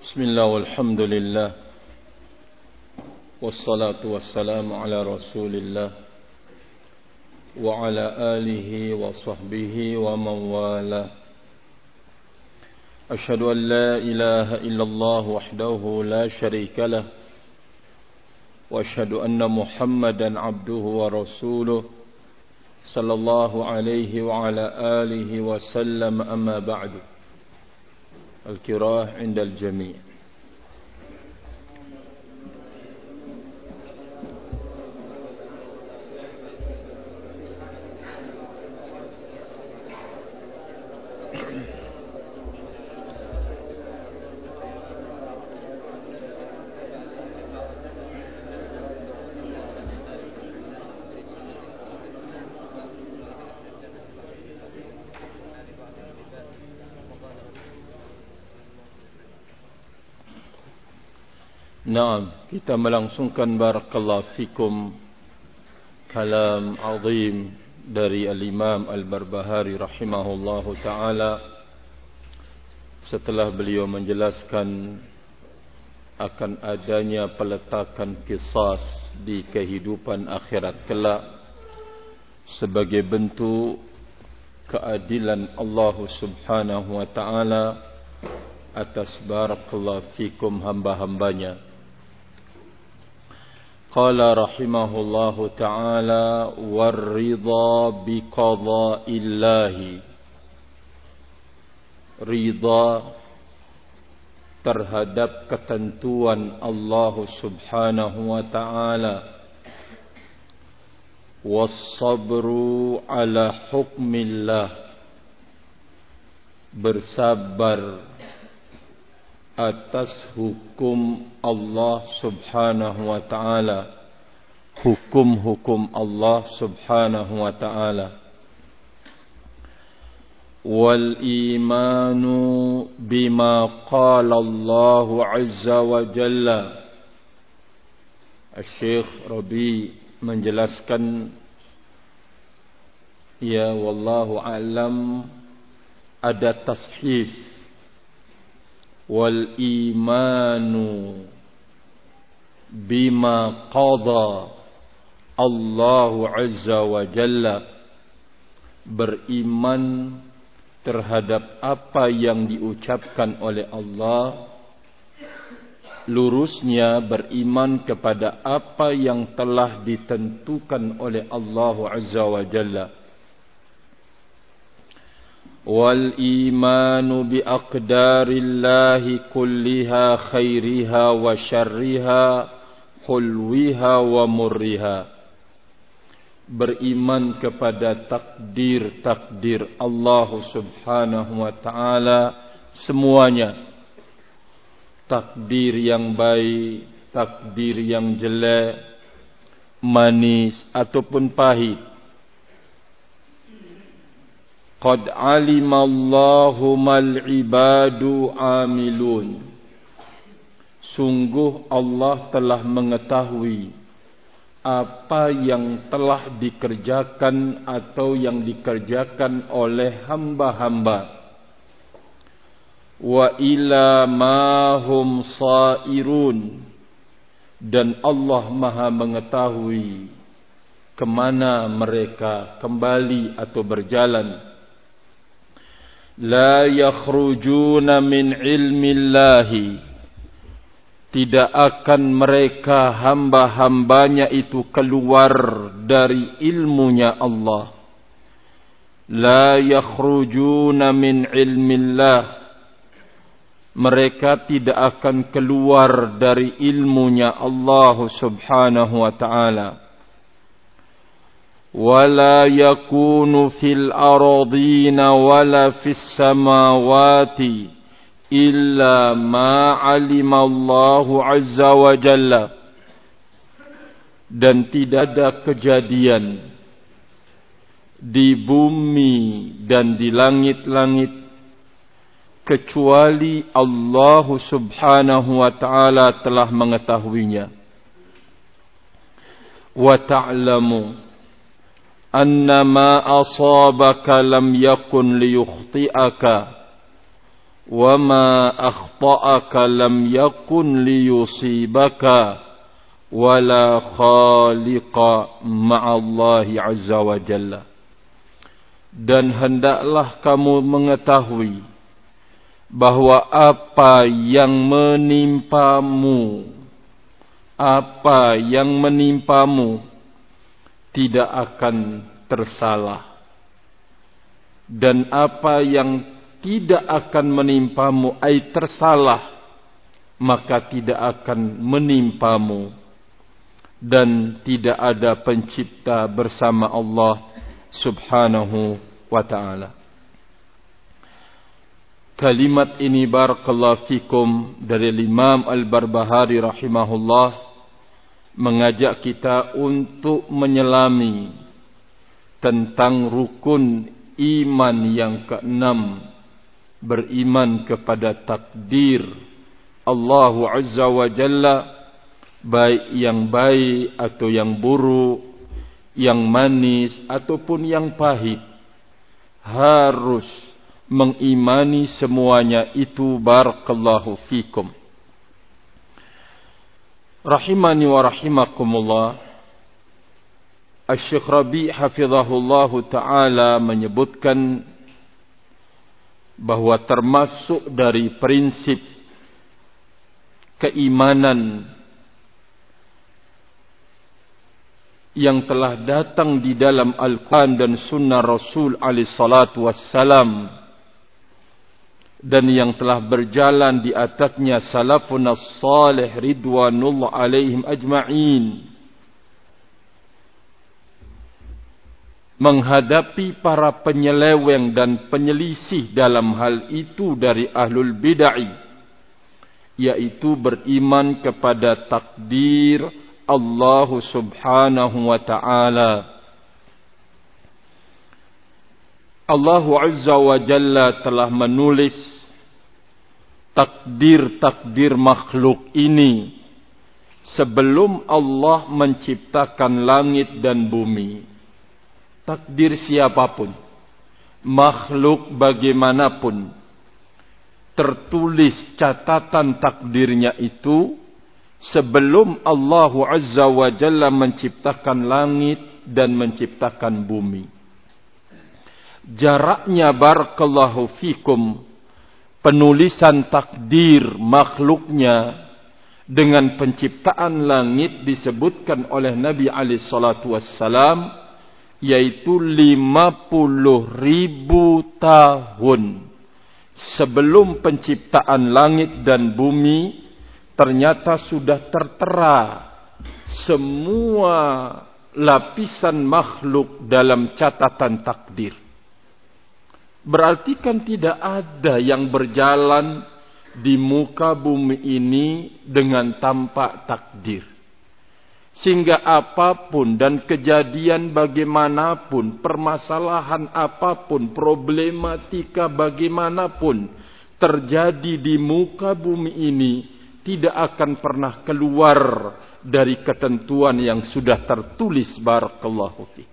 Bismillah walhamdulillah wassalatu wassalamu ala rasulillah wa ala alihi wa sahbihi wa man wala. Ashhadu an la ilaha illallah wahdahu la sharika lah wa ashhadu anna Muhammadan abduhu wa rasuluh sallallahu alaihi wa ala alihi wa sallam. Amma ba'du. Al-Qiraah 'inda al-jami'. Naam, kita melangsungkan barakallahu fikum kalam azim dari al-Imam Al-Barbahari rahimahullahu ta'ala setelah beliau menjelaskan akan adanya peletakan qisas di kehidupan akhirat kelak sebagai bentuk keadilan Allah subhanahu wa ta'ala atas barakallahu fikum hamba-hambanya. Qala rahimahullahu ta'ala war-ridha biqada'illahi. Ridha terhadap ketentuan Allah subhanahu wa ta'ala. Was-sabru ala hukmillah. Bersabar atas hukum Allah subhanahu wa ta'ala, hukum-hukum Allah subhanahu wa ta'ala. Wal imanu bima qala Allah azza wa jalla. Syekh Rabi menjelaskan, ya wallahu a'lam, ada tashif. Wal imanu bima qada Allahu azza wa jalla. Beriman terhadap apa yang diucapkan oleh Allah. Lurusnya beriman kepada apa yang telah ditentukan oleh Allah azza wa jalla. Wal imanu bi aqdarillahi kulliha khairiha wa syarriha hulwiha wa murriha. Beriman kepada takdir-takdir Allah subhanahu wa ta'ala semuanya. Takdir yang baik, takdir yang jelek, manis ataupun pahit. Qad alimallahu mal ibadu amilun. Sungguh Allah telah mengetahui apa yang telah dikerjakan atau yang dikerjakan oleh hamba-hamba. Wa ila ma hum sairun. Dan Allah Maha mengetahui kemana mereka kembali atau berjalan. La yakhrujuna min ilmillahi. Tidak akan mereka hamba-hambanya itu keluar dari ilmunya Allah. La yakhrujuna min ilmillah. Mereka tidak akan keluar dari ilmunya Allah subhanahu wa ta'ala. Wala yakunu fil aradina wala fis samawati illa ma alimallahu azza wa jalla. Dan tidak ada kejadian di bumi dan di langit-langit kecuali Allah subhanahu wa ta'ala telah mengetahuinya. Wa ta'lamu anna ma asabaka lam yakun liyukhti'aka wa ma akhta'aka lam yakun liyusibaka wala khaliqa ma'allahi azza wa jalla. Dan hendaklah kamu mengetahui bahwa apa yang menimpamu tidak akan tersalah, dan apa yang tidak akan menimpamu ai tersalah maka tidak akan menimpamu, dan tidak ada pencipta bersama Allah subhanahu wa ta'ala. Kalimat ini barakallahu fikum dari Imam Al-Barbahari rahimahullah mengajak kita untuk menyelami tentang rukun iman yang keenam, beriman kepada takdir Allah Azza wa Jalla, baik yang baik atau yang buruk, yang manis ataupun yang pahit. Harus mengimani semuanya itu barakallahu fikum. Rahimani wa rahimakumullah. Asy-Syaikh Rabi' hafizahullahu ta'ala menyebutkan bahwa termasuk dari prinsip keimanan yang telah datang di dalam Al-Quran dan Sunnah Rasul alaihi salatu wassalam, dan yang telah berjalan di atasnya salafun as-salih ridwanullah alaihim ajma'in, menghadapi para penyeleweng dan penyelisih dalam hal itu dari ahlul bid'ah, yaitu beriman kepada takdir Allah subhanahu wa ta'ala. Allah Azza wa Jalla telah menulis takdir-takdir makhluk ini sebelum Allah menciptakan langit dan bumi. Takdir siapapun, makhluk bagaimanapun, tertulis catatan takdirnya itu sebelum Allah Azza wa Jalla menciptakan langit dan menciptakan bumi. Jaraknya barakallahu fikum penulisan takdir makhluknya dengan penciptaan langit disebutkan oleh Nabi alaihi salatu wassalam, yaitu 50.000 tahun sebelum penciptaan langit dan bumi. Ternyata sudah tertera semua lapisan makhluk dalam catatan takdir. Berarti kan tidak ada yang berjalan di muka bumi ini dengan tanpa takdir. Sehingga apapun dan kejadian bagaimanapun, permasalahan apapun, problematika bagaimanapun terjadi di muka bumi ini, tidak akan pernah keluar dari ketentuan yang sudah tertulis barakallahu fiik.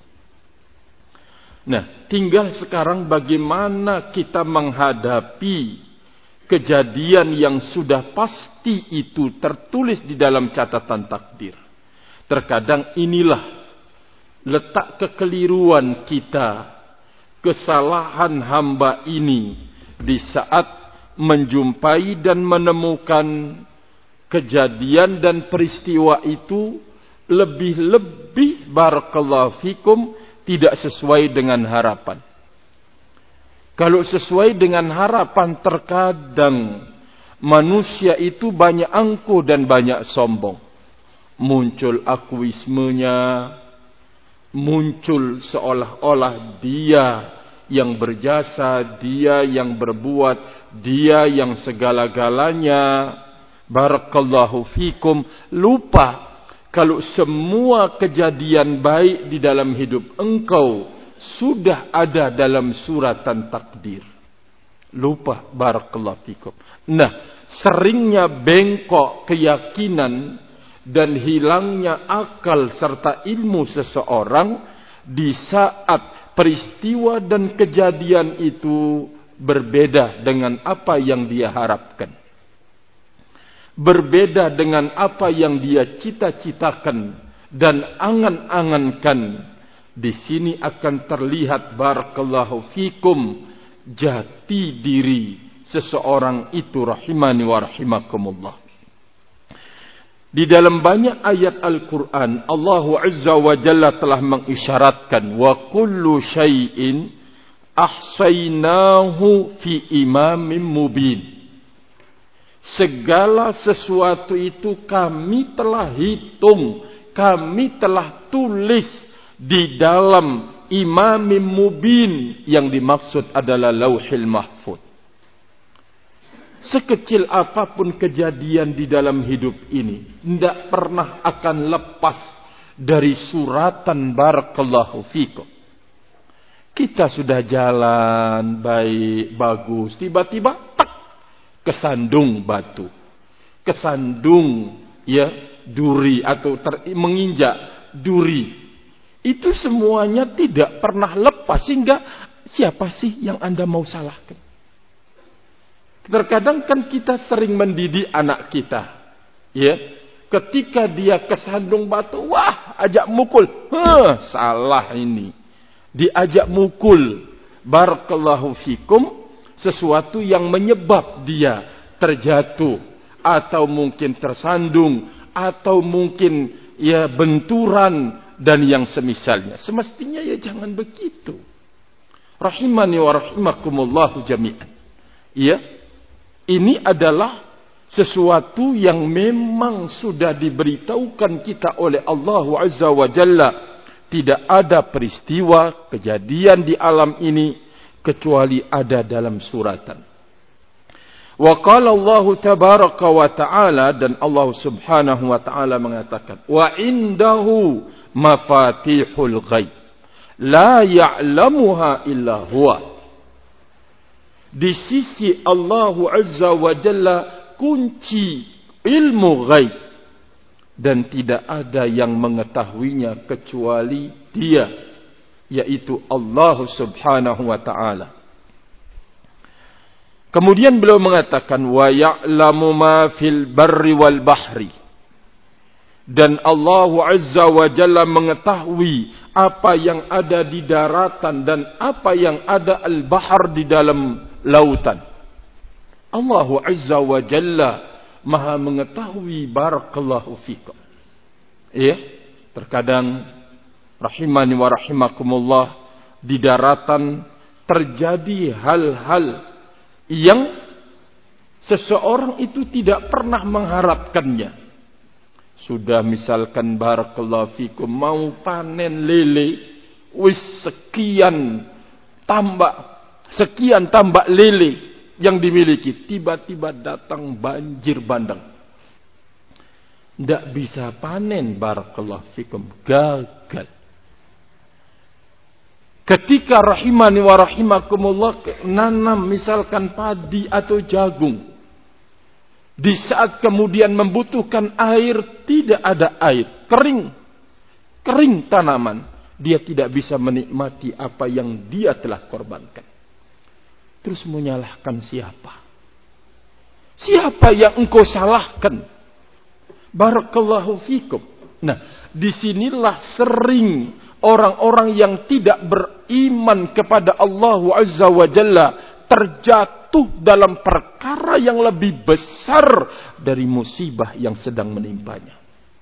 Nah, tinggal sekarang bagaimana kita menghadapi kejadian yang sudah pasti itu tertulis di dalam catatan takdir. Terkadang inilah letak kekeliruan kita, kesalahan hamba ini di saat menjumpai dan menemukan kejadian dan peristiwa itu lebih-lebih barakallahu fikum tidak sesuai dengan harapan. Kalau sesuai dengan harapan, terkadang manusia itu banyak angkuh dan banyak sombong. Muncul akuismenya, muncul seolah-olah dia yang berjasa, dia yang berbuat, dia yang segala-galanya. Barakallahu fikum. Lupa kalau semua kejadian baik di dalam hidup engkau sudah ada dalam suratan takdir. Lupa barakallahu fikum. Nah, seringnya bengkok keyakinan dan hilangnya akal serta ilmu seseorang di saat peristiwa dan kejadian itu berbeda dengan apa yang dia harapkan. Berbeda dengan apa yang dia cita-citakan dan angan-angankan. Di sini akan terlihat barakallahu fikum jati diri seseorang itu rahimani wa rahimakumullah. Di dalam banyak ayat Al-Quran, Allah Azza wa Jalla telah mengisyaratkan wa kullu syai'in ahsaynahu fi imamin mubin. Segala sesuatu itu kami telah hitung, kami telah tulis di dalam imamin mubin, yang dimaksud adalah lauhil mahfud. Sekecil apapun kejadian di dalam hidup ini, tidak pernah akan lepas dari suratan barakallahu fikum. Kita sudah jalan baik, bagus, tiba-tiba tak, kesandung batu, kesandung duri atau menginjak duri. Itu semuanya tidak pernah lepas, sehingga siapa sih yang Anda mau salahkan? Terkadang kan kita sering mendidik anak kita, ketika dia kesandung batu, wah, ajak mukul, salah ini, diajak mukul, barakallahu fikum, sesuatu yang menyebab dia terjatuh, atau mungkin tersandung, atau mungkin benturan dan yang semisalnya. Semestinya jangan begitu. Rahimani wa rahimakumullahu jami'an. Ini adalah sesuatu yang memang sudah diberitahukan kita oleh Allah Azza wa Jalla. Tidak ada peristiwa, kejadian di alam ini kecuali ada dalam suratan. Wa qala Allah tabaraka wa ta'ala, dan Allah subhanahu wa ta'ala mengatakan, wa indahu mafatihul ghaib la ya'lamuha illa huwa. Di sisi Allah Azza wa Jalla kunci ilmu ghaib, dan tidak ada yang mengetahuinya kecuali Dia, yaitu Allah Subhanahu wa ta'ala. Kemudian beliau mengatakan wa ya'lamu ma fil barri wal bahri, dan Allah Azza wa Jalla mengetahui apa yang ada di daratan dan apa yang ada al-bahar di dalam lautan. Allah Azza wa Jalla Maha mengetahui barakallahu fikum. Terkadang rahimani wa rahimakumullah, di daratan terjadi hal-hal yang seseorang itu tidak pernah mengharapkannya. Sudah misalkan barakallahu fikum mau panen lele, sekian tambak lele yang dimiliki, tiba-tiba datang banjir bandang. Tidak bisa panen barakallahu fikum, gagal. Ketika rahimani wa rahimakumullah nanam misalkan padi atau jagung, di saat kemudian membutuhkan air, tidak ada air, kering tanaman, dia tidak bisa menikmati apa yang dia telah korbankan. Terus menyalahkan siapa? Siapa yang engkau salahkan? Barakallahu fikum. Nah, disinilah sering orang-orang yang tidak beriman kepada Allah Azza wa Jalla terjatuh dalam perkara yang lebih besar dari musibah yang sedang menimpanya.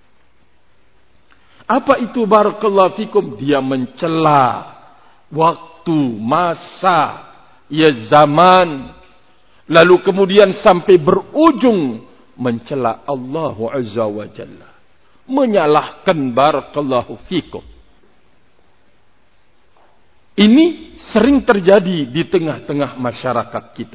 Apa itu barakallahu fikum? Dia mencela waktu, masa, zaman, lalu kemudian sampai berujung mencela Allah Azza wa Jalla, menyalahkan barakallahu fikum. Ini sering terjadi di tengah-tengah masyarakat kita.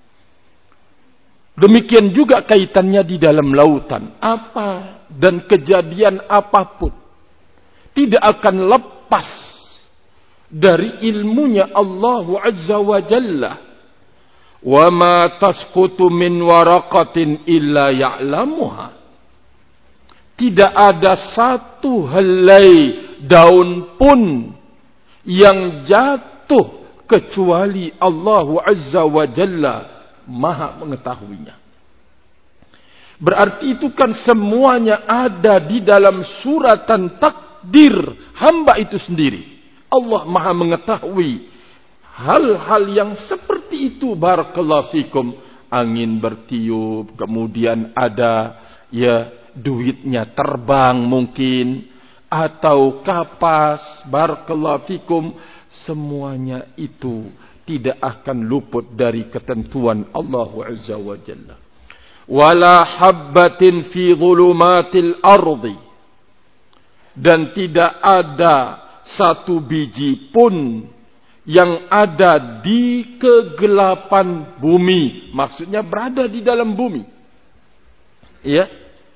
Demikian juga kaitannya di dalam lautan. Apa dan kejadian apapun tidak akan lepas dari ilmunya Allah Azza wa Jalla. Wa ma tasqutu min waraqatin illa ya'lamuha. Tidak ada satu helai daun pun yang jatuh kecuali Allah Azza wa Jalla Maha mengetahuinya. Berarti itu kan semuanya ada di dalam suratan takdir hamba itu sendiri. Allah Maha mengetahui hal-hal yang seperti itu. Barakallahu fikum. Angin bertiup, kemudian ada duitnya terbang mungkin, atau kapas. Barakallahu fikum. Semuanya itu tidak akan luput dari ketentuan Allah Azza wa Jalla. Wala habbatin fi dhulumatil ardi, dan tidak ada satu biji pun yang ada di kegelapan bumi. Maksudnya berada di dalam bumi. Ya.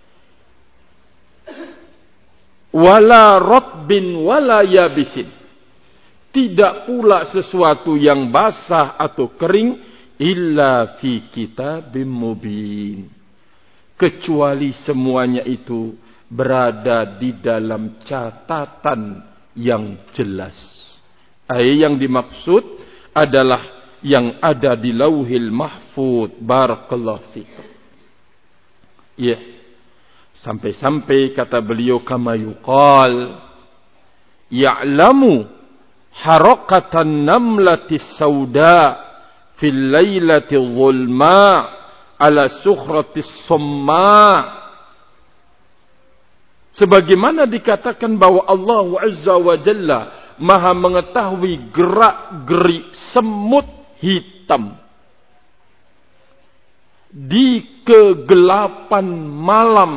Wala ratbin wala yabisin. Tidak pula sesuatu yang basah atau kering illa fi kitabim mubin. Kecuali semuanya itu berada di dalam catatan yang jelas. Yang dimaksud adalah yang ada di Lauhil Mahfuz. Barakallahu fikum. Ya. Sampai-sampai kata beliau, kama yuqal ya'lamu harakatan namlatis sauda fil lailati dhulma ala sukhratis somma. Sebagaimana dikatakan bahwa Allah Azza wa Jalla Maha mengetahui gerak-gerik semut hitam di kegelapan malam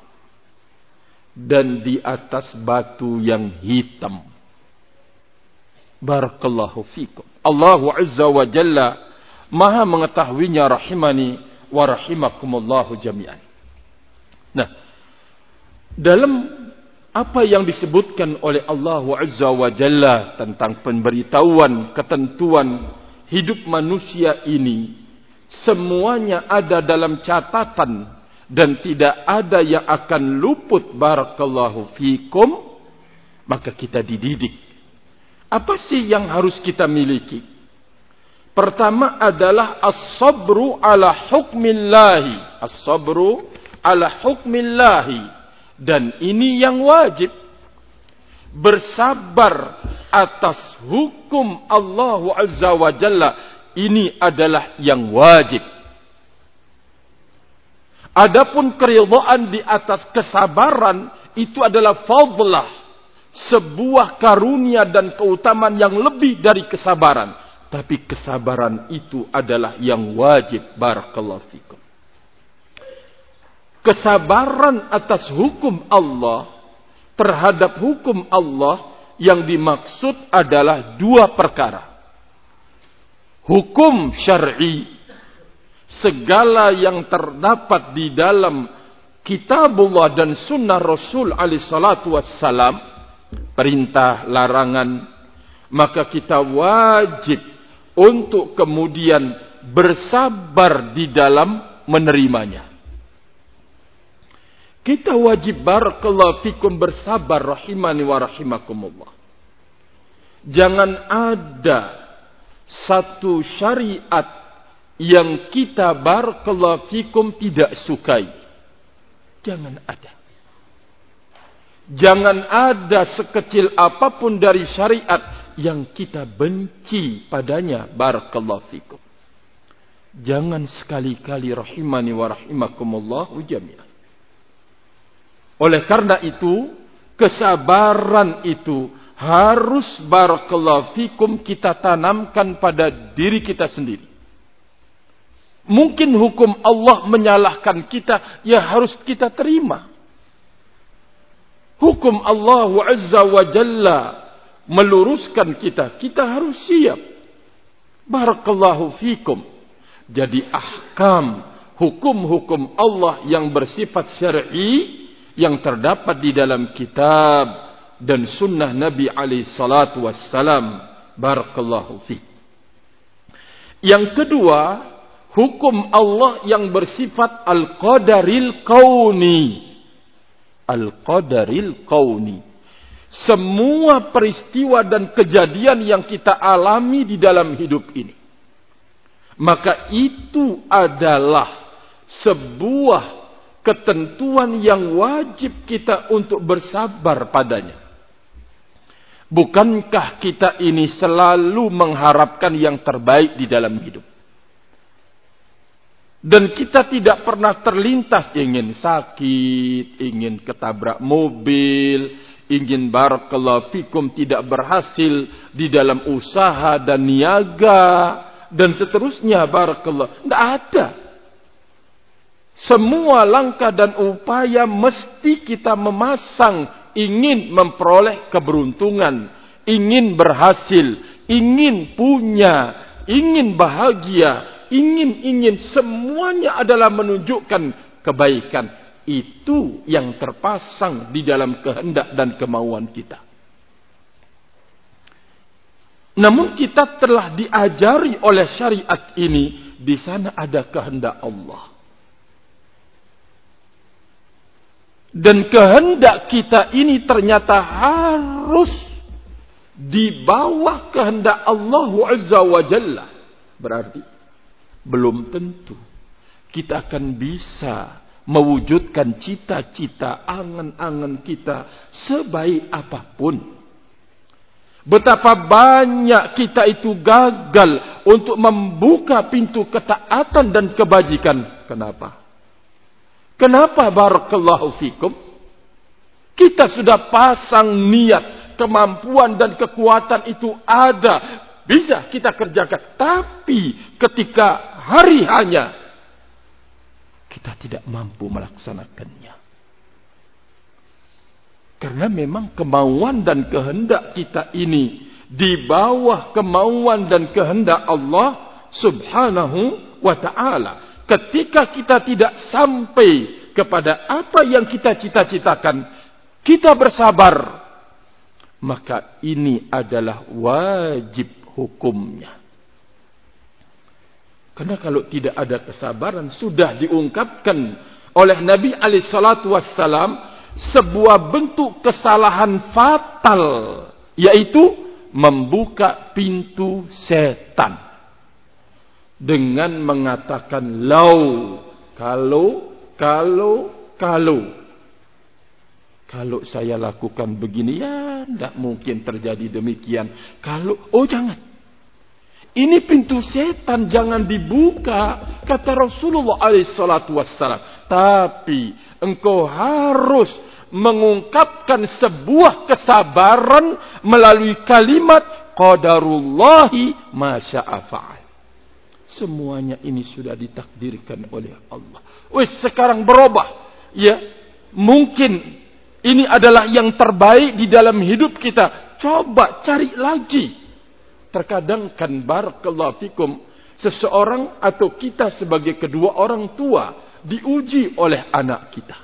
dan di atas batu yang hitam. Barakallahu fikum. Allah Azza wa Jalla Maha mengetahuinya, rahimani wa rahimakumullahu jami'an. Nah, dalam apa yang disebutkan oleh Allah Azza wa Jalla tentang pemberitahuan ketentuan hidup manusia ini, semuanya ada dalam catatan dan tidak ada yang akan luput. Barakallahu fikum. Maka kita dididik. Apa sih yang harus kita miliki? Pertama adalah as-sabru ala hukmillahi. As-sabru ala hukmillahi. Dan ini yang wajib. Bersabar atas hukum Allah Azza wa Jalla. Ini adalah yang wajib. Adapun keridhaan di atas kesabaran, itu adalah fadlah. Sebuah karunia dan keutamaan yang lebih dari kesabaran. Tapi kesabaran itu adalah yang wajib. Barakallahu fikum. Kesabaran atas hukum Allah, terhadap hukum Allah, yang dimaksud adalah dua perkara. Hukum syar'i, segala yang terdapat di dalam kitabullah dan sunnah Rasul alaihi salatu wassalam, perintah, larangan, maka kita wajib untuk kemudian bersabar di dalam menerimanya. Kita wajib, barakallahu fikum, bersabar, rahimani wa rahimakumullah. Jangan ada satu syariat yang kita, barakallahu fikum, tidak sukai. Jangan ada. Jangan ada sekecil apapun dari syariat yang kita benci padanya. Barakallahu fikum. Jangan sekali-kali, rahimani wa rahimakumullah jami'an. Oleh karena itu, kesabaran itu harus, barakallahu fikum, kita tanamkan pada diri kita sendiri. Mungkin hukum Allah menyalahkan kita, ya harus kita terima. Hukum Allah Azza wa Jalla meluruskan kita, kita harus siap. Barakallahu fikum. Jadi ahkam, hukum-hukum Allah yang bersifat syar'i, yang terdapat di dalam kitab dan sunnah Nabi alaihi salatu wassalam. Barakallahu fiik. Yang kedua, hukum Allah yang bersifat al-qadaril kauni. Al-qadaril kauni. semua peristiwa dan kejadian yang kita alami di dalam hidup ini, maka itu adalah sebuah ketentuan yang wajib kita untuk bersabar padanya. Bukankah kita ini selalu mengharapkan yang terbaik di dalam hidup? Dan kita tidak pernah terlintas ingin sakit, ingin ketabrak mobil, ingin barakallahu fikum tidak berhasil di dalam usaha dan niaga, dan seterusnya barakallahu. Tidak ada. Semua langkah dan upaya mesti kita memasang ingin memperoleh keberuntungan, ingin berhasil, ingin punya, ingin bahagia, ingin semuanya adalah menunjukkan kebaikan. Itu yang terpasang di dalam kehendak dan kemauan kita. Namun kita telah diajari oleh syariat ini, di sana ada kehendak Allah. Dan kehendak kita ini ternyata harus di bawah kehendak Allah Azza wa Jalla. Berarti belum tentu kita akan bisa mewujudkan cita-cita, angan-angan kita sebaik apapun. Betapa banyak kita itu gagal untuk membuka pintu ketaatan dan kebajikan. Kenapa? Kenapa barakallahu fikum? Kita sudah pasang niat, kemampuan dan kekuatan itu ada. Bisa kita kerjakan. Tapi ketika hari hanya, kita tidak mampu melaksanakannya. Karena memang kemauan dan kehendak kita ini di bawah kemauan dan kehendak Allah Subhanahu wa ta'ala. Ketika kita tidak sampai kepada apa yang kita cita-citakan, kita bersabar, maka ini adalah wajib hukumnya. Karena kalau tidak ada kesabaran, sudah diungkapkan oleh Nabi alaihissalatu wassalam, sebuah bentuk kesalahan fatal, yaitu membuka pintu setan. Dengan mengatakan kalau saya lakukan begini, ya tidak mungkin terjadi demikian. Jangan. Ini pintu setan, jangan dibuka, kata Rasulullah alaihissalatu wassalam. Tapi engkau harus mengungkapkan sebuah kesabaran melalui kalimat qadarullahi ma syaa fa'al. Semuanya ini sudah ditakdirkan oleh Allah. Sekarang berubah. Ya, mungkin ini adalah yang terbaik di dalam hidup kita. Coba cari lagi. Terkadang kan barakallahu fikum, seseorang atau kita sebagai kedua orang tua diuji oleh anak kita.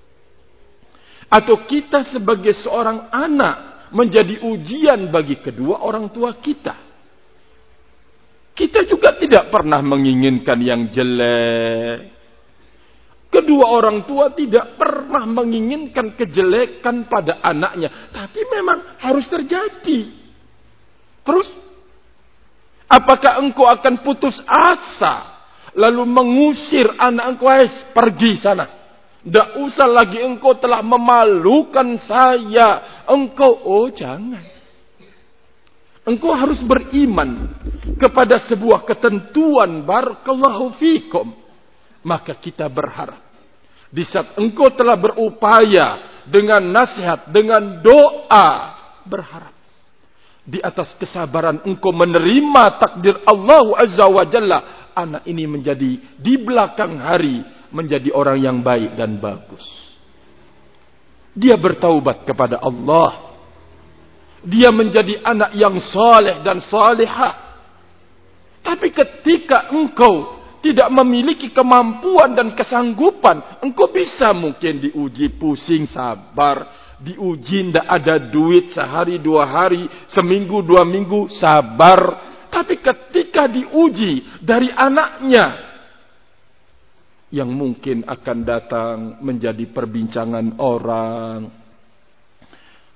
Atau kita sebagai seorang anak menjadi ujian bagi kedua orang tua kita. Kita juga tidak pernah menginginkan yang jelek. Kedua orang tua tidak pernah menginginkan kejelekan pada anaknya. Tapi memang harus terjadi. Terus, apakah engkau akan putus asa, lalu mengusir anak engkau, pergi sana. Tidak usah lagi, engkau telah memalukan saya. Jangan. Engkau harus beriman kepada sebuah ketentuan barakallahu fikum. Maka kita berharap, di saat engkau telah berupaya dengan nasihat, dengan doa, berharap di atas kesabaran engkau menerima takdir Allah Azza wa Jalla, anak ini menjadi di belakang hari menjadi orang yang baik dan bagus. Dia bertaubat kepada Allah. Dia menjadi anak yang saleh dan salihah. Tapi ketika engkau tidak memiliki kemampuan dan kesanggupan, engkau bisa mungkin diuji, pusing, sabar. Diuji tidak ada duit sehari, 2 hari, seminggu, 2 minggu, sabar. Tapi ketika diuji dari anaknya, yang mungkin akan datang menjadi perbincangan orang,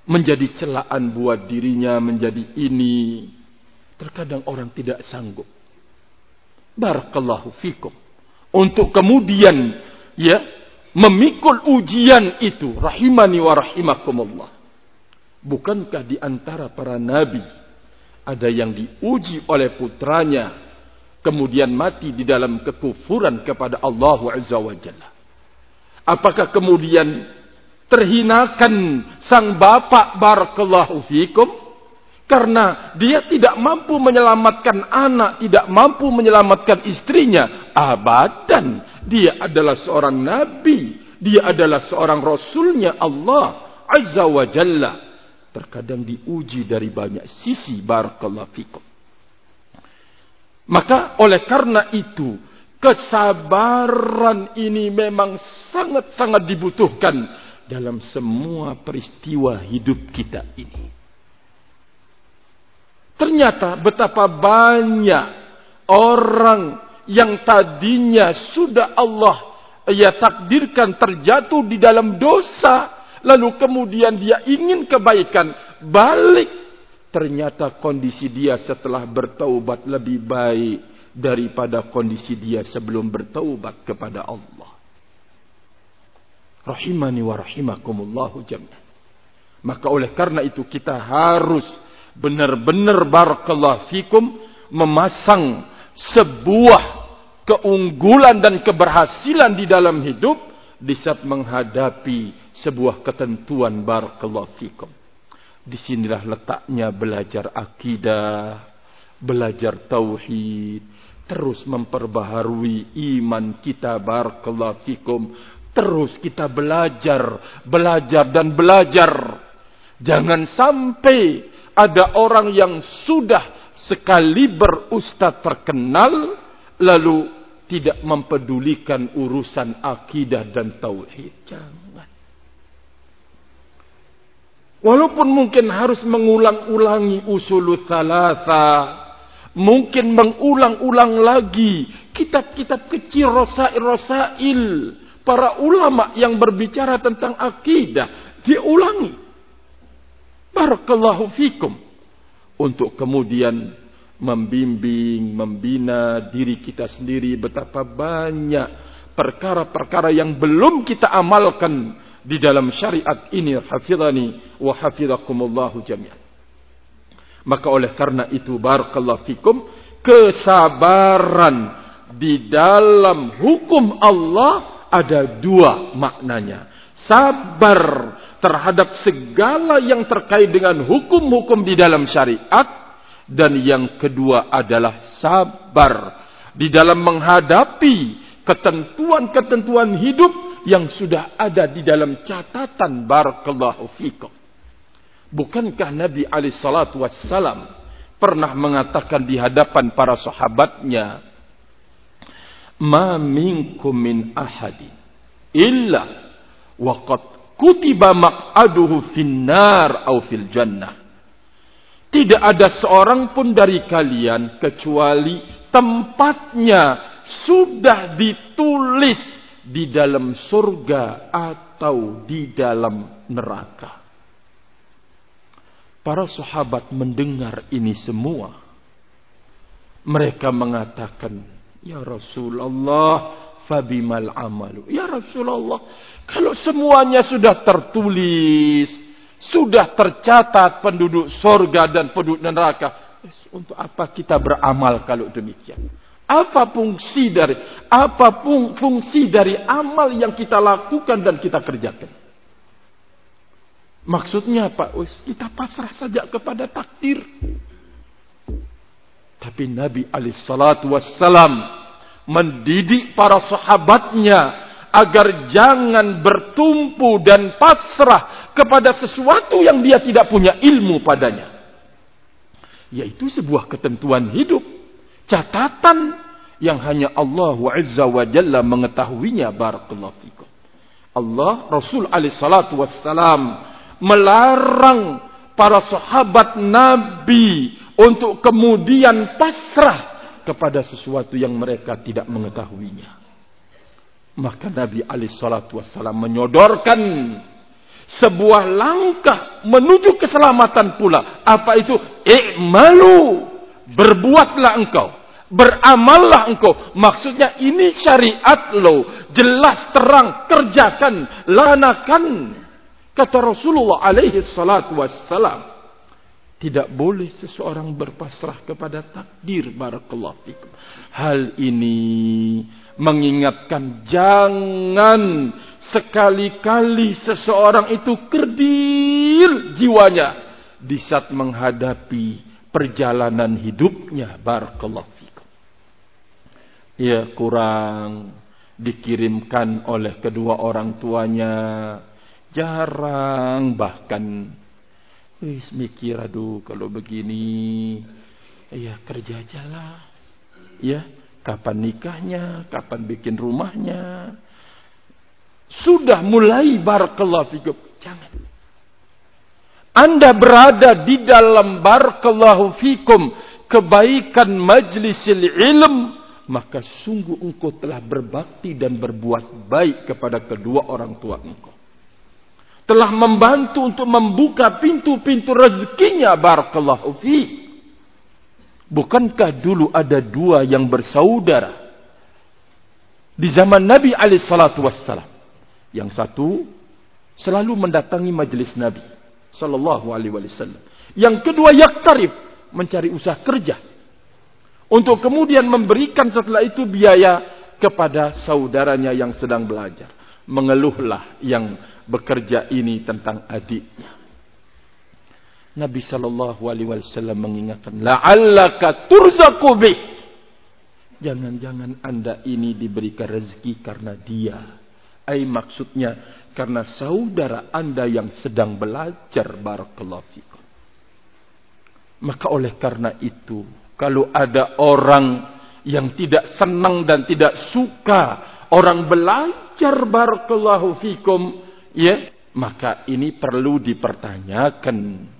menjadi celaan buat dirinya, menjadi ini. Terkadang orang tidak sanggup. Barakallahu fikum. Untuk kemudian memikul ujian itu. Rahimani wa rahimakumullah. Bukankah di antara para nabi ada yang diuji oleh putranya, kemudian mati di dalam kekufuran kepada Allah Azza wa Jalla? Apakah kemudian terhinakan sang bapak barakallahu fikum karena dia tidak mampu menyelamatkan anak, tidak mampu menyelamatkan istrinya? Abadan. Dia adalah seorang nabi, dia adalah seorang rasulnya Allah Azza wa Jalla. Terkadang diuji dari banyak sisi barakallahu fikum. Maka oleh karena itu, kesabaran ini memang sangat-sangat dibutuhkan dalam semua peristiwa hidup kita ini. Ternyata betapa banyak orang yang tadinya sudah Allah takdirkan terjatuh di dalam dosa, lalu kemudian dia ingin kebaikan, balik. Ternyata kondisi dia setelah bertaubat lebih baik daripada kondisi dia sebelum bertaubat kepada Allah. Rahimani wa rahimakumullahu jami'an. Maka oleh karena itu kita harus benar-benar barakallahu fikum memasang sebuah keunggulan dan keberhasilan di dalam hidup di saat menghadapi sebuah ketentuan barakallahu fikum. Disinilah letaknya belajar akidah, belajar tauhid, terus memperbaharui iman kita barakallahu fikum. Terus kita belajar dan belajar. Jangan sampai ada orang yang sudah sekaliber ustaz terkenal lalu tidak mempedulikan urusan akidah dan tauhid. Jangan. Walaupun mungkin harus mengulang-ulangi usul tsalatsa, mungkin mengulang-ulang lagi kitab-kitab kecil rasail para ulama yang berbicara tentang akidah, diulangi. Barakallahu fikum. Untuk kemudian membimbing, membina diri kita sendiri. Betapa banyak perkara-perkara yang belum kita amalkan di dalam syariat ini. Hafizani wa hafizakumullahu jami'an. Maka oleh karena itu barakallahu fikum, kesabaran di dalam hukum Allah ada dua maknanya. Sabar terhadap segala yang terkait dengan hukum-hukum di dalam syariat. Dan yang kedua adalah sabar di dalam menghadapi ketentuan-ketentuan hidup yang sudah ada di dalam catatan barakallahu fikum. Bukankah Nabi alaihi salatu wassalam pernah mengatakan di hadapan para sahabatnya, "Ma minkum min ahadin illa waqad kutiba maq'aduhu finnar aw fil jannah." Tidak ada seorang pun dari kalian kecuali tempatnya sudah ditulis di dalam surga atau di dalam neraka. Para sahabat mendengar ini semua. Mereka mengatakan, "Ya Rasulullah, fabimal amalu." Ya Rasulullah, kalau semuanya sudah tertulis, sudah tercatat penduduk surga dan penduduk neraka, untuk apa kita beramal kalau demikian? Apa fungsi dari amal yang kita lakukan dan kita kerjakan? Maksudnya apa? Kita pasrah saja kepada takdir. Tapi Nabi alaihi salatu wassalam mendidik para sahabatnya agar jangan bertumpu dan pasrah kepada sesuatu yang dia tidak punya ilmu padanya. Yaitu sebuah ketentuan hidup, catatan yang hanya Allah Azza wa Jalla mengetahuinya. Barakallahu fikum. Allah, Rasul alaihi salatu wassalam melarang para sahabat Nabi untuk kemudian pasrah kepada sesuatu yang mereka tidak mengetahuinya. Maka Nabi alaihi salatu wassalam menyodorkan sebuah langkah menuju keselamatan pula. Apa itu? I'malu, berbuatlah engkau, beramallah engkau. Maksudnya ini syariat lo, jelas terang, kerjakan, laksanakan. Kata Rasulullah alaihi salatu wassalam, tidak boleh seseorang berpasrah kepada takdir. Barakallahu fikum. Hal ini mengingatkan jangan sekali-kali seseorang itu kerdil jiwanya di saat menghadapi perjalanan hidupnya. Barakallahu fikum. Ya, kurang dikirimkan oleh kedua orang tuanya, jarang bahkan mikir, aduh kalau begini ya kerja aja lah, ya kapan nikahnya, kapan bikin rumahnya. Sudah mulai barakallahu fikum. Jangan. Anda berada di dalam barakallahu fikum kebaikan majlisil ilm, maka sungguh engkau telah berbakti dan berbuat baik kepada kedua orang tua engkau. Telah membantu untuk membuka pintu-pintu rezekinya. Barakallahu fiik. Bukankah dulu ada dua yang bersaudara di zaman Nabi alaihi salatu wassalam? Yang satu selalu mendatangi majelis Nabi sallallahu alaihi wasallam. Yang kedua yaktarif, mencari usaha kerja untuk kemudian memberikan setelah itu biaya kepada saudaranya yang sedang belajar. Mengeluhlah yang bekerja ini tentang adiknya. Nabi sallallahu alaihi wasallam mengingatkan, la'allaka turzaqu bih. Jangan-jangan Anda ini diberikan rezeki karena dia. Maksudnya karena saudara Anda yang sedang belajar. Barakallahu fikum. Maka oleh karena itu, kalau ada orang yang tidak senang dan tidak suka orang belajar, barakallahu fikum, ya, maka ini perlu dipertanyakan.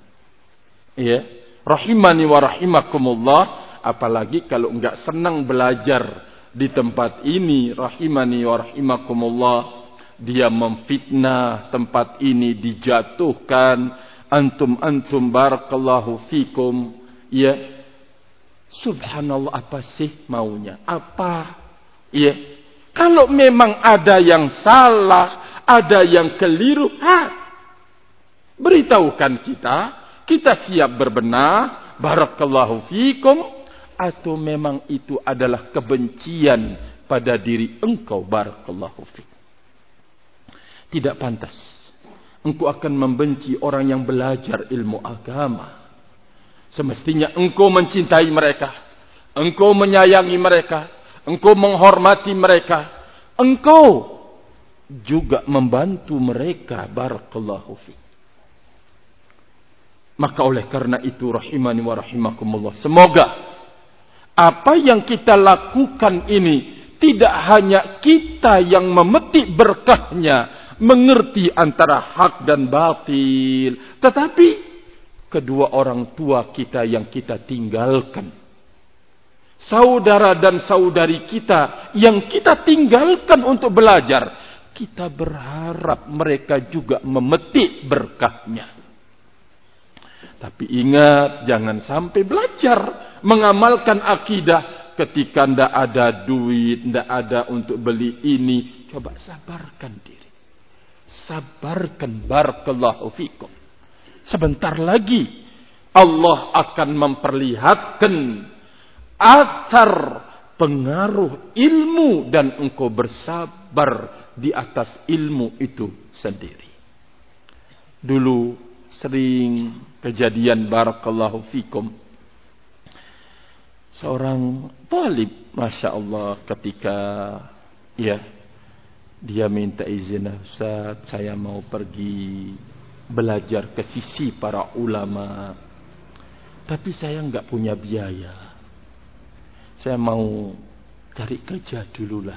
Ya, rahimani wa rahimakumullah, apalagi kalau enggak senang belajar di tempat ini, rahimani wa rahimakumullah, dia memfitnah tempat ini, dijatuhkan, antum barakallahu fikum, ya. Subhanallah, apa sih maunya? Apa? Ya. Kalau memang ada yang salah, ada yang keliru, beritahukan kita siap berbenah, barakallahu fikum. Atau memang itu adalah kebencian pada diri engkau, barakallahu fikum. Tidak pantas engkau akan membenci orang yang belajar ilmu agama. Semestinya engkau mencintai mereka, engkau menyayangi mereka, engkau menghormati mereka, engkau juga membantu mereka, barakallahu fiik. Maka oleh karena itu, rahimani wa rahimakumullah, semoga apa yang kita lakukan ini tidak hanya kita yang memetik berkahnya, mengerti antara hak dan batil, tetapi kedua orang tua kita yang kita tinggalkan, saudara dan saudari kita yang kita tinggalkan untuk belajar, kita berharap mereka juga memetik berkahnya. Tapi ingat, jangan sampai belajar mengamalkan akidah ketika ndak ada duit, ndak ada untuk beli ini. Coba sabarkan diri. Sabarkan, barakallahu fikum. Sebentar lagi Allah akan memperlihatkan athar pengaruh ilmu dan engkau bersabar di atas ilmu itu sendiri. Dulu sering kejadian, barakallahu fikum, seorang talib, masya Allah, ketika dia minta izin, Ustaz, saya mau pergi belajar ke sisi para ulama, tapi saya enggak punya biaya, saya mau cari kerja dululah.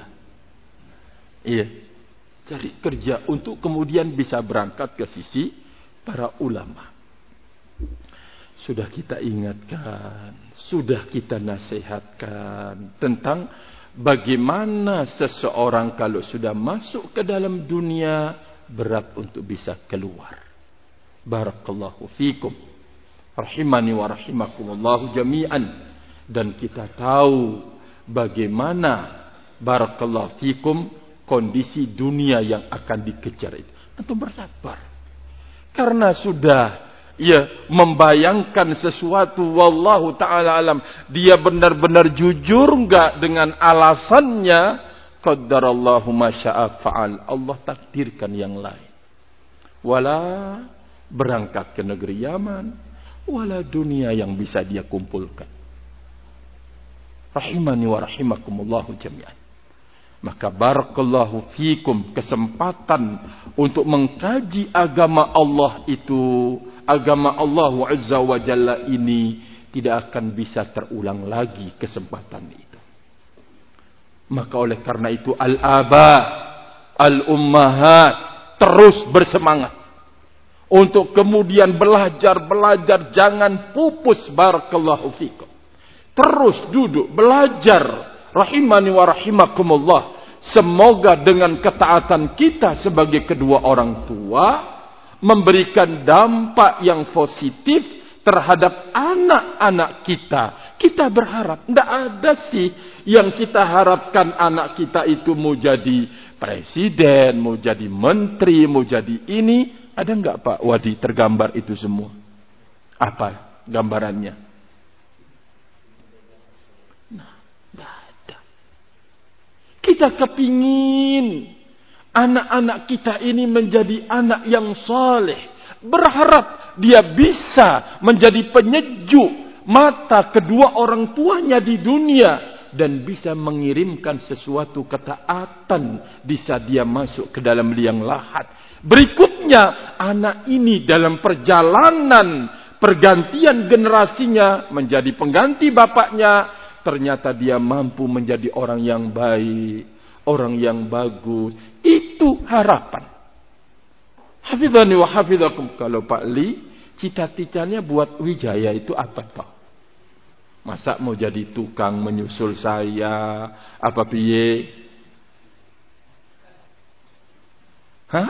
Cari kerja untuk kemudian bisa berangkat ke sisi para ulama. Sudah kita ingatkan, sudah kita nasihatkan tentang bagaimana seseorang kalau sudah masuk ke dalam dunia berat untuk bisa keluar. Barakallahu fikum. Rahimani wa rahimakumullahu jami'an. Dan kita tahu bagaimana barakallahu fikum kondisi dunia yang akan dikejar itu. Antum bersabar. Karena sudah membayangkan sesuatu, wallahu ta'ala alam, dia benar-benar jujur enggak dengan alasannya, qaddarallahu ma syaa fa'al, Allah takdirkan yang lain. Wala berangkat ke negeri Yaman, wala dunia yang bisa dia kumpulkan. Rahimani wa rahimakumullahu jami'an. Maka barakallahu fikum, kesempatan untuk mengkaji agama Allah itu, agama Allah Azza wa Jalla ini tidak akan bisa terulang lagi kesempatan itu. Maka oleh karena itu al-aba, al-ummahat terus bersemangat untuk kemudian belajar, jangan pupus barakallahu fikum. Terus duduk belajar. Rahimani wa rahimakumullah. Semoga dengan ketaatan kita sebagai kedua orang tua memberikan dampak yang positif terhadap anak-anak kita. Kita berharap, tidak ada sih yang kita harapkan anak kita itu mau jadi presiden, mau jadi menteri, mau jadi ini. Ada enggak Pak Wadi tergambar itu semua? Apa gambarannya? Kita kepingin anak-anak kita ini menjadi anak yang saleh. Berharap dia bisa menjadi penyejuk mata kedua orang tuanya di dunia. Dan bisa mengirimkan sesuatu ketaatan di saat dia masuk ke dalam liang lahat. Berikutnya, anak ini dalam perjalanan pergantian generasinya menjadi pengganti bapaknya. Ternyata dia mampu menjadi orang yang baik, orang yang bagus. Itu harapan. Hafizani wa hafizakum. Kalau Pak Li, cita-citanya buat Wijaya itu apa Pak? Masa mau jadi tukang menyusul saya? Apa piye? Hah?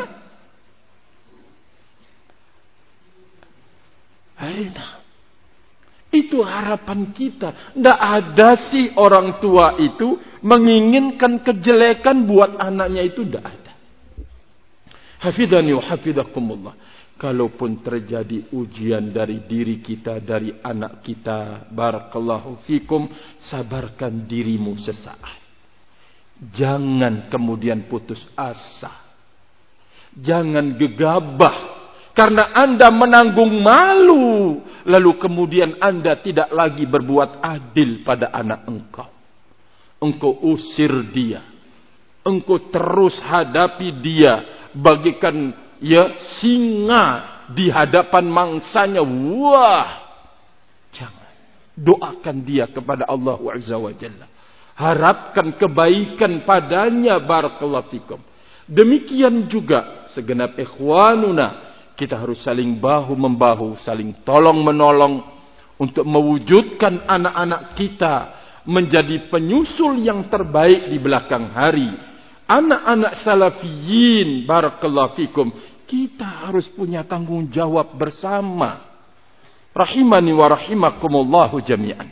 Aina. Itu harapan kita. Tidak ada sih orang tua itu menginginkan kejelekan buat anaknya, itu tidak ada. Hafidhani wa hafidhakumullah. Kalaupun terjadi ujian dari diri kita, dari anak kita, barakallahu fikum, sabarkan dirimu sesaat. Jangan kemudian putus asa. Jangan gegabah. Karena Anda menanggung malu, lalu kemudian Anda tidak lagi berbuat adil pada anak engkau. Engkau usir dia. Engkau terus hadapi dia. Bagikan singa di hadapan mangsanya. Wah. Jangan. Doakan dia kepada Allah Azza wa Jalla. Harapkan kebaikan padanya, barakallahu fikum. Demikian juga segenap ikhwanuna. Kita harus saling bahu-membahu, saling tolong-menolong untuk mewujudkan anak-anak kita menjadi penyusul yang terbaik di belakang hari. Anak-anak salafiyin, barakallahu fikum, kita harus punya tanggung jawab bersama. Rahimani wa rahimakumullahu jami'an.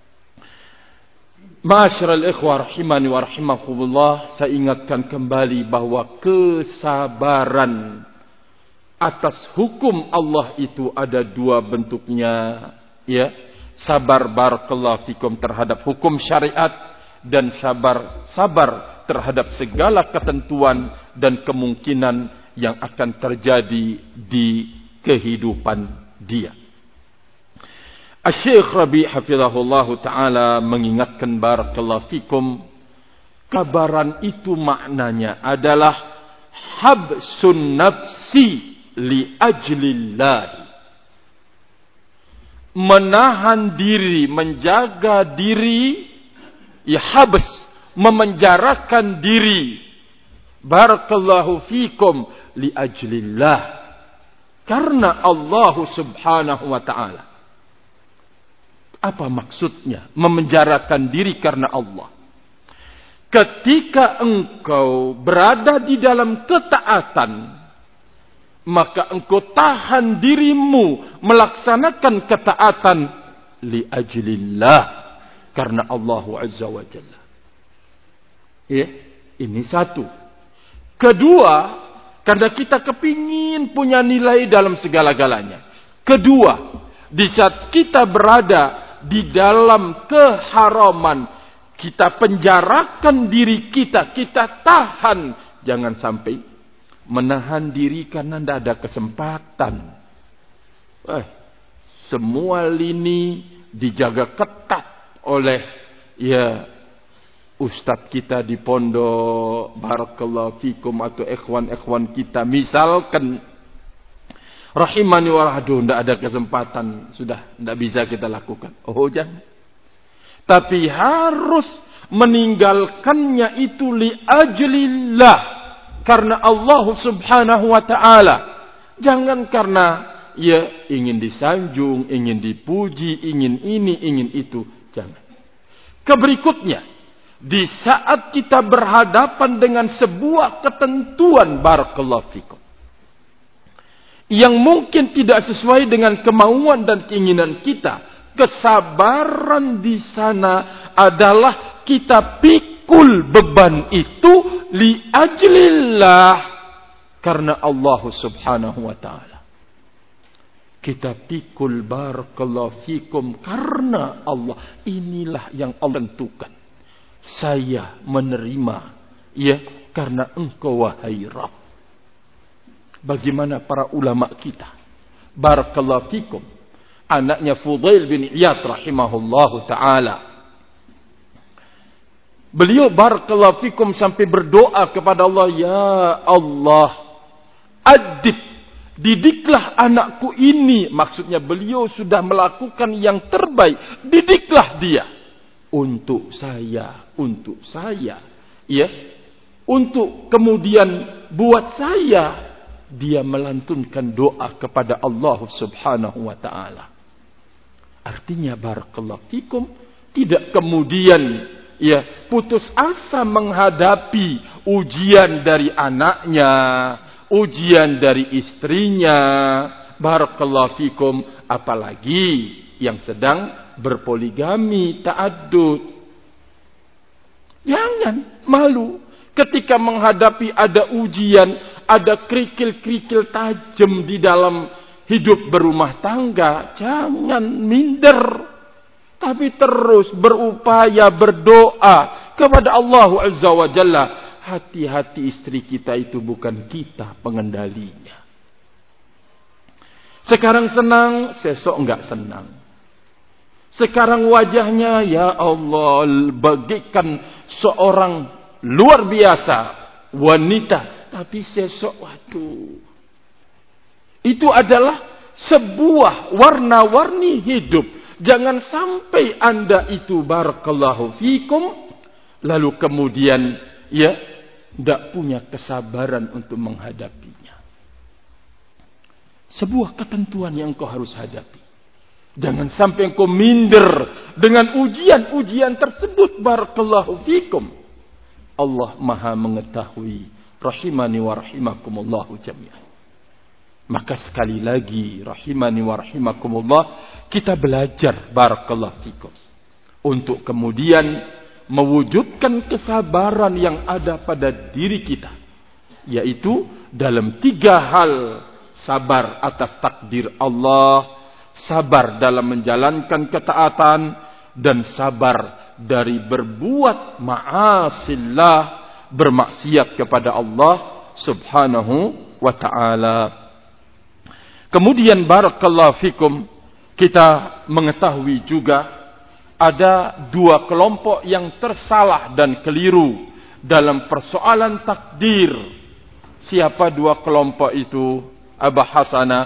Ma'asyiral ikhwah rahimani wa rahimakumullah, saya ingatkan kembali bahwa kesabaran atas hukum Allah itu ada dua bentuknya, ya. Sabar barakallahu fikum terhadap hukum syariat dan sabar terhadap segala ketentuan dan kemungkinan yang akan terjadi di kehidupan dia. Asy-Syaikh Rabi' hafizahullahu taala mengingatkan barakallahu fikum, kabaran itu maknanya adalah habsun nafsi li ajlillah, menahan diri, menjaga diri, habs, memenjarakan diri, barakallahu fikum, li ajlillah, karena Allah subhanahu wa ta'ala. Apa maksudnya memenjarakan diri karena Allah? Ketika engkau berada di dalam ketaatan, maka engkau tahan dirimu melaksanakan ketaatan li ajlillah, karena Allah Azza wa Jalla. Ya, ini satu. Kedua, karena kita kepingin punya nilai dalam segala-galanya. Kedua, di saat kita berada di dalam keharaman, kita penjarakan diri kita, kita tahan. Jangan sampai menahan diri karena tidak ada kesempatan. Semua lini dijaga ketat oleh ustadz kita di pondok, barakallahu fikum, atau ikhwan-ikhwan kita. Misalkan rahimani wa tidak ada kesempatan, sudah tidak bisa kita lakukan. Oh jangan. Tapi harus meninggalkannya itu li ajlillah, karena Allah Subhanahu wa ta'ala. Jangan karena ingin disanjung, ingin dipuji, ingin ini, ingin itu. Jangan. Keberikutnya, di saat kita berhadapan dengan sebuah ketentuan, barakallahu fikum, yang mungkin tidak sesuai dengan kemauan dan keinginan kita, kesabaran di sana adalah kita pikul beban itu li ajlillah, karena Allah Subhanahu wa ta'ala. Kita pikul, barakallahu fikum, karena Allah. Inilah yang Allah tentukan. Saya menerima, karena engkau wahai Rabb. Bagaimana para ulama kita, barakallahu fikum, anaknya Fudail bin Iyad rahimahullahu ta'ala, beliau barakallahu fikum sampai berdoa kepada Allah, ya Allah, didiklah anakku ini. Maksudnya beliau sudah melakukan yang terbaik, didiklah dia untuk saya, untuk kemudian buat saya. Dia melantunkan doa kepada Allah Subhanahu wa ta'ala. Artinya barakallahu fikum, tidak kemudian putus asa menghadapi ujian dari anaknya, ujian dari istrinya, barakallahu fikum, apalagi yang sedang berpoligami, ta'addud. Jangan malu ketika menghadapi ada ujian, ada kerikil-kerikil tajam di dalam hidup berumah tangga. Jangan minder, tapi terus berupaya berdoa kepada Allah Azza wa Jalla. Hati-hati, istri kita itu bukan kita pengendalinya. Sekarang senang, besok enggak senang. Sekarang wajahnya, ya Allah, bagaikan seorang luar biasa wanita, tapi sesok, waduh. Itu adalah sebuah warna-warni hidup. Jangan sampai Anda itu barakallahu fikum, lalu kemudian tidak punya kesabaran untuk menghadapinya. Sebuah ketentuan yang engkau harus hadapi. Jangan sampai engkau minder dengan ujian-ujian tersebut, barakallahu fikum. Allah Maha mengetahui. Rahimani wa rahimakumullahu jami'an. Maka sekali lagi, rahimani wa rahimakumullah, kita belajar, barakallahu fikum, untuk kemudian mewujudkan kesabaran yang ada pada diri kita, yaitu dalam 3 hal: sabar atas takdir Allah, sabar dalam menjalankan ketaatan, dan sabar dari berbuat ma'asillah, bermaksiat kepada Allah Subhanahu wa ta'ala. Kemudian barakallahu fikum, kita mengetahui juga ada 2 kelompok yang tersalah dan keliru dalam persoalan takdir. Siapa 2 kelompok itu, Abah Hasana?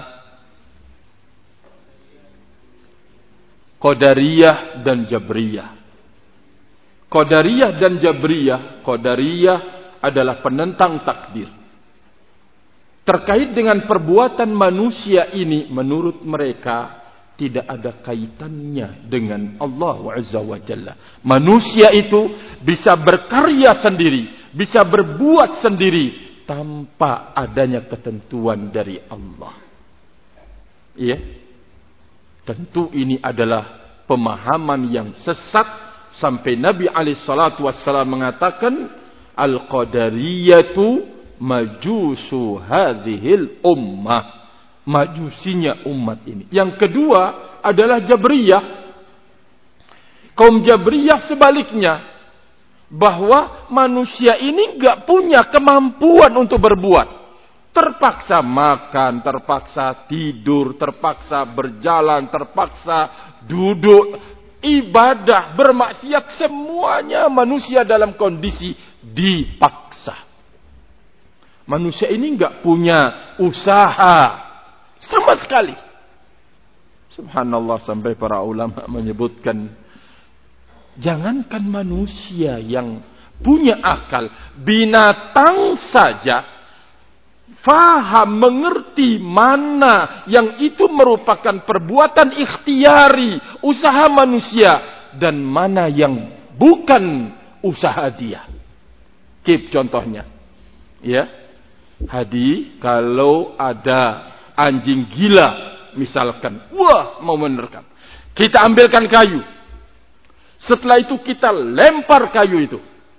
Qadariyah dan Jabriyah. Qadariyah dan Jabriyah. Qadariyah adalah penentang takdir. Terkait dengan perbuatan manusia ini, menurut mereka tidak ada kaitannya dengan Allah Azza wa Jalla. Manusia itu bisa berkarya sendiri, bisa berbuat sendiri, tanpa adanya ketentuan dari Allah. Iya. Tentu ini adalah pemahaman yang sesat sampai Nabi alaihi salatu wassalam mengatakan al-qadariyatu majusu hadhil ummah. Majusinya umat ini. Yang kedua adalah Jabriyah. Kaum Jabriyah sebaliknya, bahwa manusia ini enggak punya kemampuan untuk berbuat. Terpaksa makan, terpaksa tidur, terpaksa berjalan, terpaksa duduk, ibadah, bermaksiat, semuanya manusia dalam kondisi dipaksa. Manusia ini enggak punya usaha sama sekali. Subhanallah, sampai para ulama menyebutkan, jangankan manusia yang punya akal, binatang saja faham, mengerti mana yang itu merupakan perbuatan ikhtiari, usaha manusia, dan mana yang bukan usaha dia. Kip contohnya. Ya. Hadi, kalau ada anjing gila misalkan, wah mau menerkam, kita ambilkan kayu. Setelah itu kita lempar kayu itu.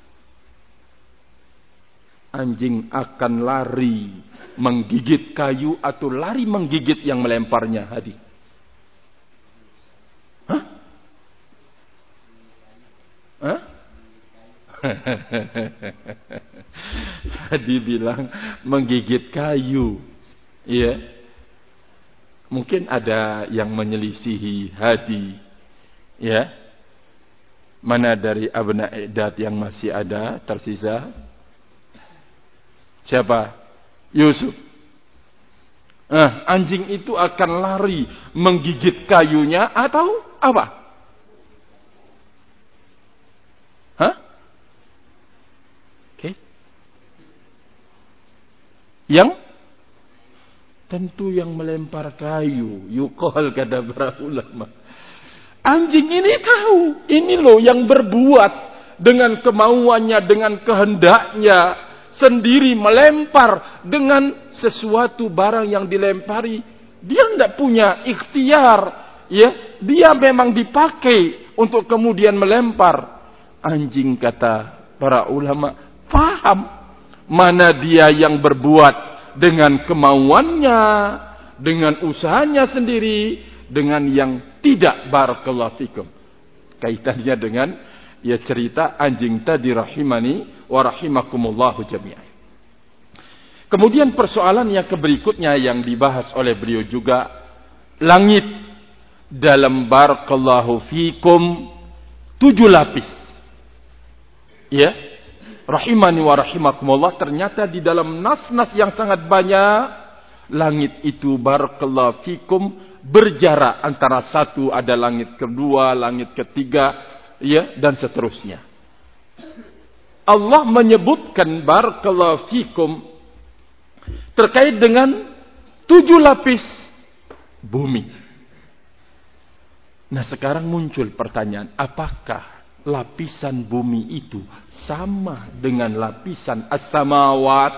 Anjing akan lari menggigit kayu atau lari menggigit yang melemparnya, Hadi? Hah? Hah? Hadi bilang menggigit kayu. Iya. Mungkin ada yang menyelisihi Hadi. Ya. Mana dari abna idat yang masih ada tersisa? Siapa? Yusuf. Anjing itu akan lari menggigit kayunya atau apa? Hah? Oke. Yang tentu yang melempar kayu. Yuqal, kata para ulama. Anjing ini tahu, ini loh yang berbuat dengan kemauannya, dengan kehendaknya sendiri, melempar dengan sesuatu barang yang dilempari. Dia tidak punya ikhtiar, ya. Dia memang dipakai untuk kemudian melempar. Anjing, kata para ulama, paham mana dia yang berbuat dengan kemauannya, dengan usahanya sendiri, dengan yang tidak. Barakallahu fikum. Kaitannya dengan ya cerita anjing tadi, rahimani wa rahimakumullahu jami'an. Kemudian persoalan yang berikutnya yang dibahas oleh beliau juga, langit dalam barakallahu fikum 7 lapis. Ya, rahimani wa rahimakumullah, ternyata di dalam nas-nas yang sangat banyak, langit itu barakallahu fikum berjarak antara satu, ada langit kedua, langit ketiga, ya, dan seterusnya. Allah menyebutkan barakallahu fikum terkait dengan 7 lapis bumi. Nah, sekarang muncul pertanyaan, apakah lapisan bumi itu sama dengan lapisan as-samawat?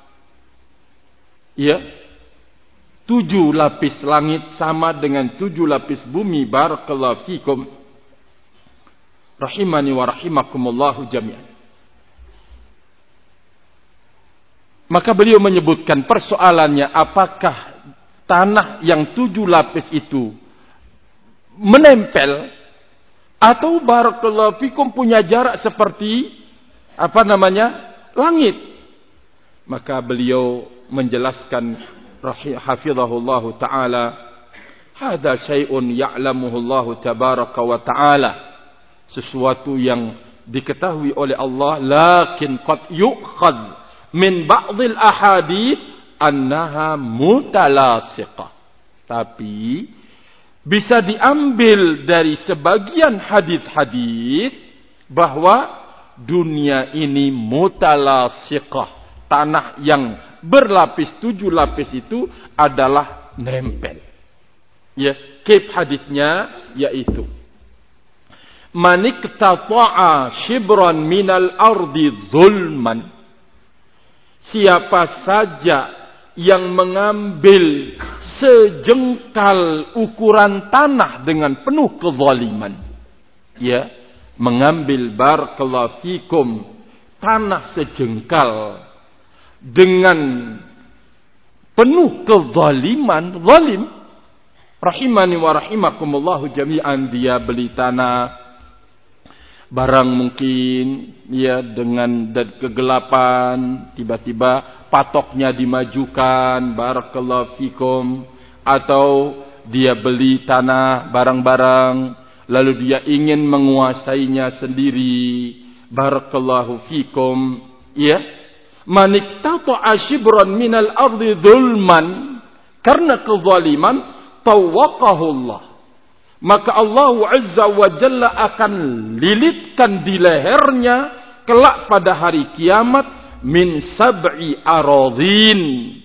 Ya, 7 lapis langit sama dengan 7 lapis bumi. Barakallahu fikum, rahimani wa rahimakumullahu jami'an. Maka beliau menyebutkan persoalannya, apakah tanah yang 7 lapis itu menempel atau barakallahu fikum punya jarak seperti langit. Maka beliau menjelaskan hafizahullahu taala, hada syai'un ya'lamuhu Allah tabaraka wa taala, sesuatu yang diketahui oleh Allah, lakin qad yu'khadh min ba'dil ahadith annaha mutalasiqah, tapi bisa diambil dari sebagian hadis-hadis bahwa dunia ini mutalasiqah, tanah yang berlapis 7 lapis itu adalah nempel. Ya, kif hadisnya yaitu manik tata'a shibran minal ardi zulman Siapa saja yang mengambil sejengkal ukuran tanah dengan penuh kezaliman, ya, mengambil barakallahu fikum tanah sejengkal dengan penuh kezaliman, zalim, rahimani wa rahimakumullahu jami'an, dia beli tanah barang mungkin ya dengan kegelapan, tiba-tiba patoknya dimajukan, barakallahu fikum, atau dia beli tanah barang-barang lalu dia ingin menguasainya sendiri, barakallahu fikum, ya, maniktata'a shibran minal ardi zulman, karena kezaliman tawaqahu Allah, maka Allah Azza wa Jalla akan lilitkan di lehernya kelak pada hari kiamat min sab'i aradhin,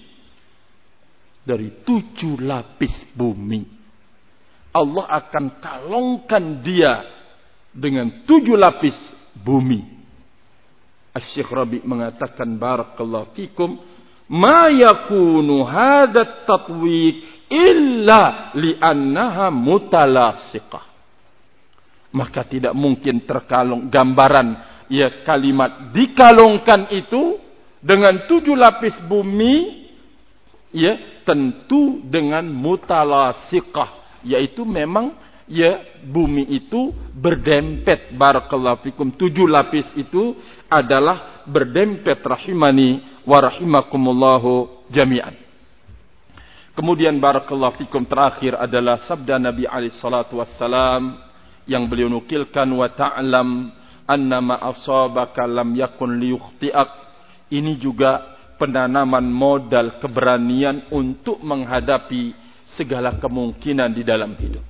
dari 7 lapis bumi. Allah akan kalongkan dia dengan 7 lapis bumi. Asy-Syaikh Rabi mengatakan barakallahu fikum, ma yakunu hadat tatwiq illa li'annaha mutalasiqah. Maka tidak mungkin terkalung gambaran, ya, kalimat dikalungkan itu dengan 7 lapis bumi, ya, tentu dengan mutalasiqah, yaitu memang, ya, bumi itu berdempet, barakallahu fikum. 7 lapis itu adalah berdempet, rahimani wa rahimakumullahu jami'an. Kemudian barakallahu fikum, terakhir adalah sabda Nabi alaihi salatu wassalam yang beliau nukilkan, wa ta'lam anna ma asabaka lam yakun liyukhti'ak. Ini juga penanaman modal keberanian untuk menghadapi segala kemungkinan di dalam hidup.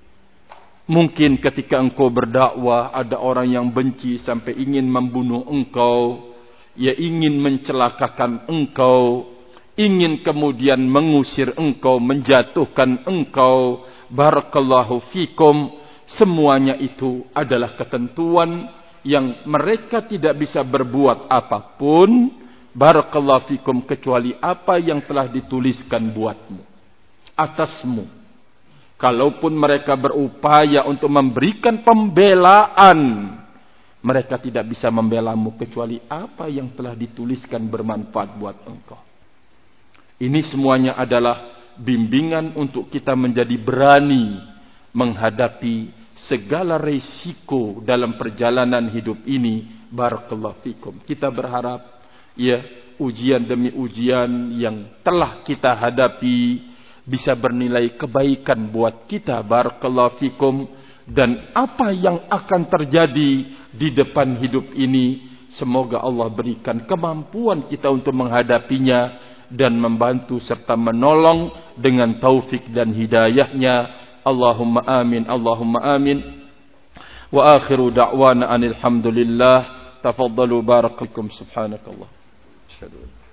Mungkin ketika engkau berdakwah ada orang yang benci sampai ingin membunuh engkau, ya, ingin mencelakakan engkau, ingin kemudian mengusir engkau, menjatuhkan engkau, barakallahu fikum. Semuanya itu adalah ketentuan yang mereka tidak bisa berbuat apapun, barakallahu fikum, kecuali apa yang telah dituliskan buatmu, atasmu. Kalaupun mereka berupaya untuk memberikan pembelaan, mereka tidak bisa membelamu kecuali apa yang telah dituliskan bermanfaat buat engkau. Ini semuanya adalah bimbingan untuk kita menjadi berani menghadapi segala resiko dalam perjalanan hidup ini, barakallahu fikum. Kita berharap, ya, ujian demi ujian yang telah kita hadapi bisa bernilai kebaikan buat kita, barakallahu fikum. Dan apa yang akan terjadi di depan hidup ini, semoga Allah berikan kemampuan kita untuk menghadapinya dan membantu serta menolong dengan taufik dan hidayahnya. Allahumma amin, Allahumma amin. Wa akhiru da'wana anil hamdulillah. Tafaddalu barakallahu. Subhanakallah. Asyhadu